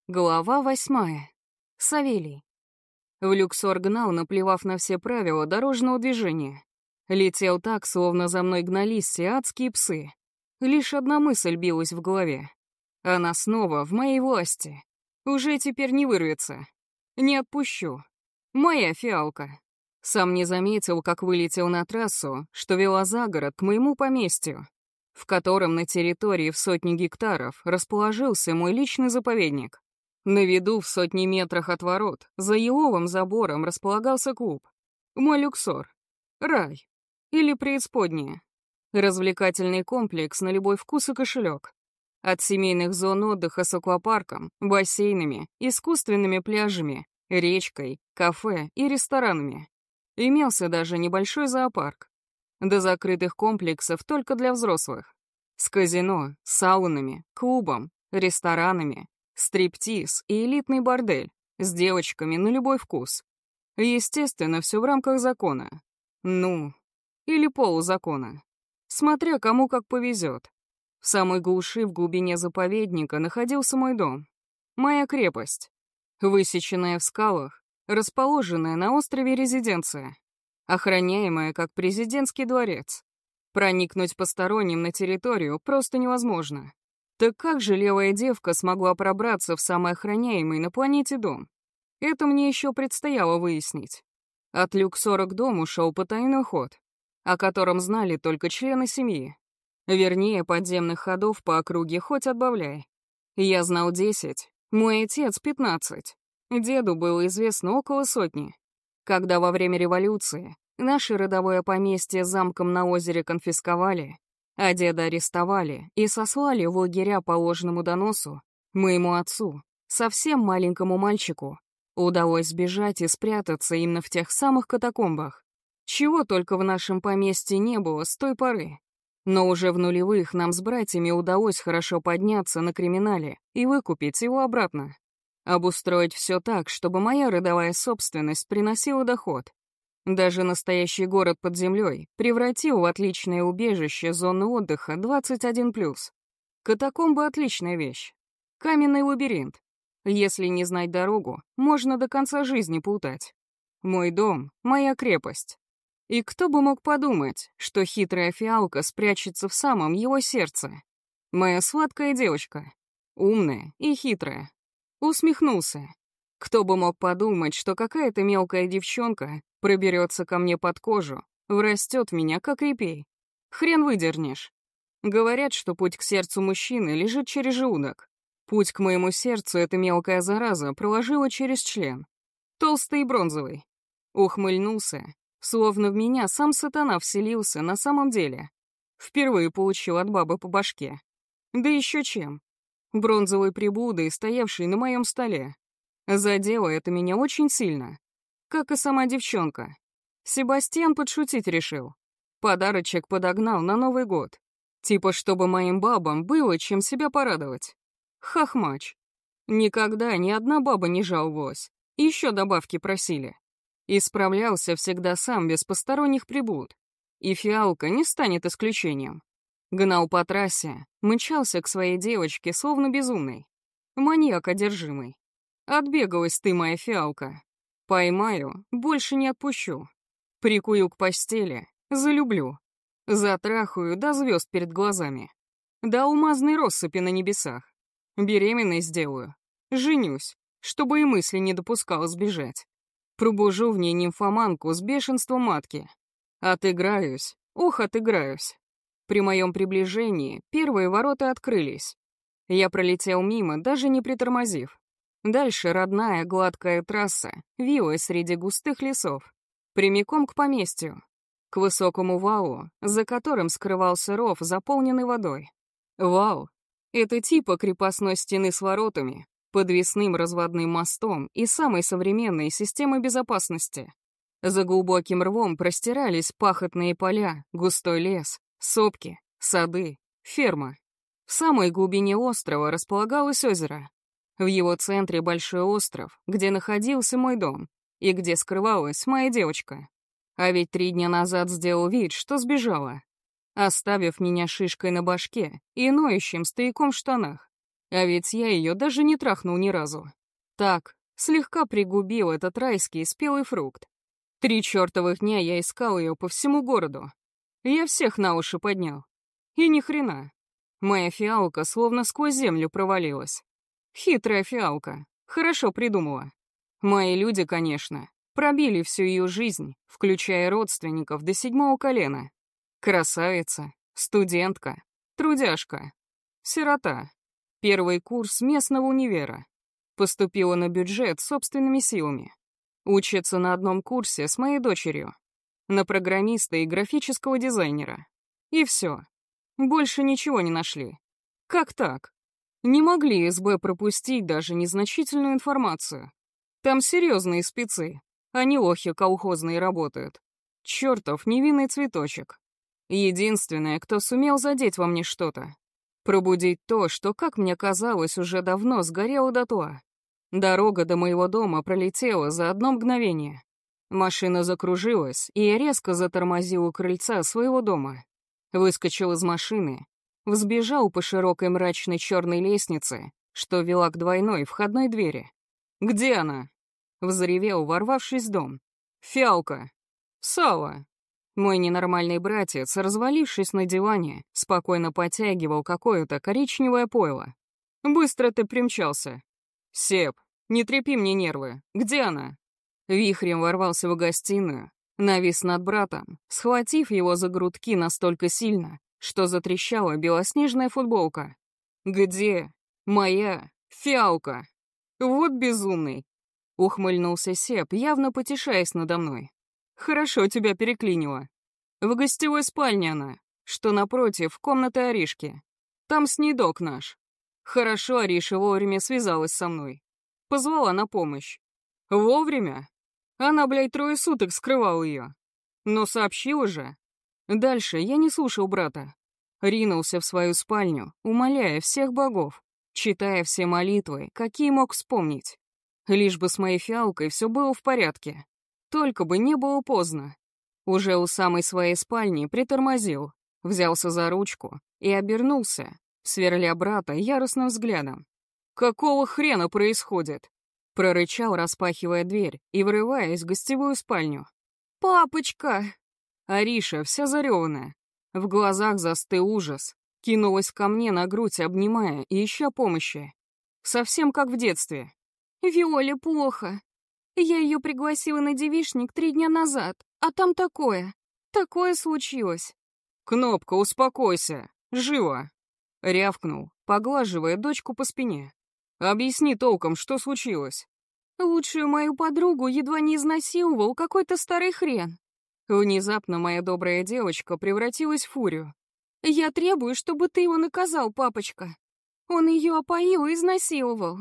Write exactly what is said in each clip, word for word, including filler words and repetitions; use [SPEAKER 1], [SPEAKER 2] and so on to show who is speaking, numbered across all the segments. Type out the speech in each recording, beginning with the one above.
[SPEAKER 1] Глава восьмая. Савелий. В Люксор гнал, наплевав на все правила дорожного движения. Летел так, словно за мной гнались все адские псы. Лишь одна мысль билась в голове. Она снова в моей власти. Уже теперь не вырвется. Не отпущу. Моя фиалка. Сам не заметил, как вылетел на трассу, что вела за город к моему поместью, в котором на территории в сотни гектаров расположился мой личный заповедник. На виду в сотни метрах от ворот, за еловым забором располагался клуб. Мой Люксор. Рай. Или преисподняя. Развлекательный комплекс на любой вкус и кошелек. От семейных зон отдыха с аквапарком, бассейнами, искусственными пляжами, речкой, кафе и ресторанами. Имелся даже небольшой зоопарк. До закрытых комплексов только для взрослых. С казино, саунами, клубом, ресторанами, стриптиз и элитный бордель с девочками на любой вкус. Естественно, все в рамках закона. Ну, или полузакона. Смотря кому как повезет. В самой глуши в глубине заповедника находился мой дом. Моя крепость. Высеченная в скалах, расположенная на острове резиденция. Охраняемая как президентский дворец. Проникнуть посторонним на территорию просто невозможно. Так как же левая девка смогла пробраться в самый охраняемый на планете дом? Это мне еще предстояло выяснить. От Люксора к дому шел потайной ход, о котором знали только члены семьи. Вернее, подземных ходов по округе хоть отбавляй. Я знал десять, мой отец — пятнадцать. Деду было известно около сотни. Когда во время революции наше родовое поместье с замком на озере конфисковали, а деда арестовали и сослали в лагеря по ложному доносу, моему отцу, совсем маленькому мальчику, удалось сбежать и спрятаться именно в тех самых катакомбах. Чего только в нашем поместье не было с той поры. Но уже в нулевых нам с братьями удалось хорошо подняться на криминале и выкупить его обратно. Обустроить все так, чтобы моя родовая собственность приносила доход. Даже настоящий город под землей превратил в отличное убежище зону отдыха двадцать один плюс. Катакомбы — отличная вещь. Каменный лабиринт. Если не знать дорогу, можно до конца жизни плутать. Мой дом — моя крепость. И кто бы мог подумать, что хитрая фиалка спрячется в самом его сердце. Моя сладкая девочка. Умная и хитрая. Усмехнулся. Кто бы мог подумать, что какая-то мелкая девчонка проберется ко мне под кожу, врастет в меня, как репей. Хрен выдернешь. Говорят, что путь к сердцу мужчины лежит через желудок. Путь к моему сердцу эта мелкая зараза проложила через член. Толстый и бронзовый. Ухмыльнулся, словно в меня сам сатана вселился на самом деле. Впервые получил от бабы по башке. Да еще чем. Бронзовой прибудой, стоявшей на моем столе. Задело это меня очень сильно. Как и сама девчонка. Себастьян подшутить решил. Подарочек подогнал на Новый год. Типа, чтобы моим бабам было чем себя порадовать. Хохмач. Никогда ни одна баба не жаловалась. Еще добавки просили. И справлялся всегда сам, без посторонних прибуд. И фиалка не станет исключением. Гнал по трассе, мчался к своей девочке, словно безумный. Маньяк одержимый. Отбегалась ты, моя фиалка. Поймаю, больше не отпущу. Прикую к постели, залюблю. Затрахаю до звезд перед глазами. До алмазной россыпи на небесах. Беременной сделаю. Женюсь, чтобы и мысли не допускал сбежать. Пробужу в ней нимфоманку с бешенством матки. Отыграюсь, ох, отыграюсь. При моем приближении первые ворота открылись. Я пролетел мимо, даже не притормозив. Дальше родная гладкая трасса вилась среди густых лесов, прямиком к поместью, к высокому валу, за которым скрывался ров, заполненный водой. Вал — это типа крепостной стены с воротами, подвесным разводным мостом и самой современной системой безопасности. За глубоким рвом простирались пахотные поля, густой лес, сопки, сады, ферма. В самой глубине острова располагалось озеро. В его центре большой остров, где находился мой дом и где скрывалась моя девочка. А ведь три дня назад сделал вид, что сбежала, оставив меня шишкой на башке и ноющим стояком в штанах. А ведь я ее даже не трахнул ни разу. Так, слегка пригубил этот райский спелый фрукт. Три чертовых дня я искал ее по всему городу. Я всех на уши поднял. И ни хрена. Моя фиалка словно сквозь землю провалилась. Хитрая фиалка. Хорошо придумала. Мои люди, конечно, пробили всю ее жизнь, включая родственников до седьмого колена. Красавица, студентка, трудяжка, сирота. Первый курс местного универа. Поступила на бюджет собственными силами. Учится на одном курсе с моей дочерью. На программиста и графического дизайнера. И все. Больше ничего не нашли. Как так? Не могли СБ пропустить даже незначительную информацию. Там серьезные спецы, а не лохи колхозные работают. Чертов невинный цветочек. Единственное, кто сумел задеть во мне что-то. Пробудить то, что, как мне казалось, уже давно сгорело дотла. Дорога до моего дома пролетела за одно мгновение. Машина закружилась, и я резко затормозил у крыльца своего дома. Выскочил из машины, взбежал по широкой мрачной черной лестнице, что вела к двойной входной двери. «Где она?» — взревел, ворвавшись в дом. «Фиалка! Сава!» Мой ненормальный братец, развалившись на диване, спокойно потягивал какое-то коричневое пойло. «Быстро ты примчался!» «Сеп, не трепи мне нервы! Где она?» Вихрем ворвался в гостиную, навис над братом, схватив его за грудки настолько сильно, что затрещала белоснежная футболка. «Где? Моя фиалка!» «Вот безумный!» — ухмыльнулся Сеп, явно потешаясь надо мной. «Хорошо тебя переклинило. В гостевой спальне она, что напротив комнаты Аришки. Там с ней док наш. Хорошо Ариша вовремя связалась со мной. Позвала на помощь. Вовремя? Она, блядь, трое суток скрывала ее. Но сообщила же. Дальше я не слушал брата. Ринулся в свою спальню, умоляя всех богов, читая все молитвы, какие мог вспомнить. Лишь бы с моей фиалкой все было в порядке. Только бы не было поздно. Уже у самой своей спальни притормозил, взялся за ручку и обернулся, сверля брата яростным взглядом. «Какого хрена происходит?» — прорычал, распахивая дверь и врываясь в гостевую спальню. «Папочка!» Ариша, вся зареванная, в глазах застыл ужас, кинулась ко мне на грудь, обнимая и ища помощи. Совсем как в детстве. «Виоле плохо. Я ее пригласила на девичник три дня назад, а там такое, такое случилось». «Кнопка, успокойся, живо!» — рявкнул, поглаживая дочку по спине. «Объясни толком, что случилось». «Лучшую мою подругу едва не изнасиловал какой-то старый хрен». Внезапно моя добрая девочка превратилась в фурию. «Я требую, чтобы ты его наказал, папочка. Он ее опоил и изнасиловал».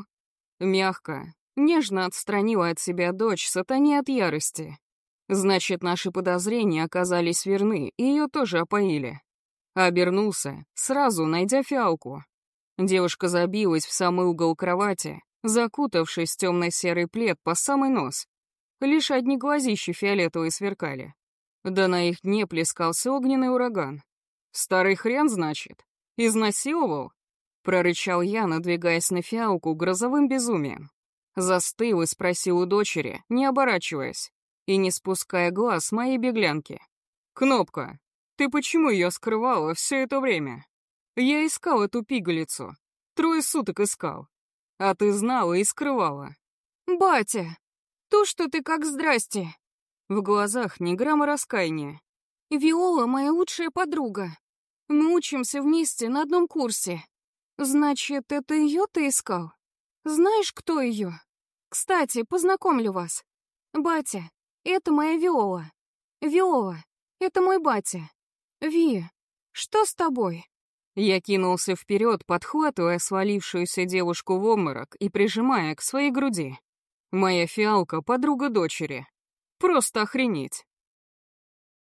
[SPEAKER 1] Мягко, нежно отстранила от себя дочь сатане от ярости. Значит, наши подозрения оказались верны, и ее тоже опоили. Обернулся, сразу найдя фиалку. Девушка забилась в самый угол кровати, закутавшись в темно-серый плед по самый нос. Лишь одни глазища фиолетовые сверкали. Да на их дне плескался огненный ураган. «Старый хрен, значит? Изнасиловал?» — прорычал я, надвигаясь на фиалку грозовым безумием. Застыл и спросил у дочери, не оборачиваясь и не спуская глаз с моей беглянки. «Кнопка, ты почему ее скрывала все это время? Я искал эту пигалицу. Трое суток искал. А ты знала и скрывала». «Батя, то, что ты как здрасте». В глазах ни грамма раскаяния. «Виола — моя лучшая подруга. Мы учимся вместе на одном курсе. Значит, это ее ты искал? Знаешь, кто ее? Кстати, познакомлю вас. Батя, это моя Виола. Виола, это мой батя. Ви, что с тобой?» Я кинулся вперед, подхватывая свалившуюся девушку в обморок и прижимая к своей груди. Моя фиалка — подруга дочери. Просто охренеть.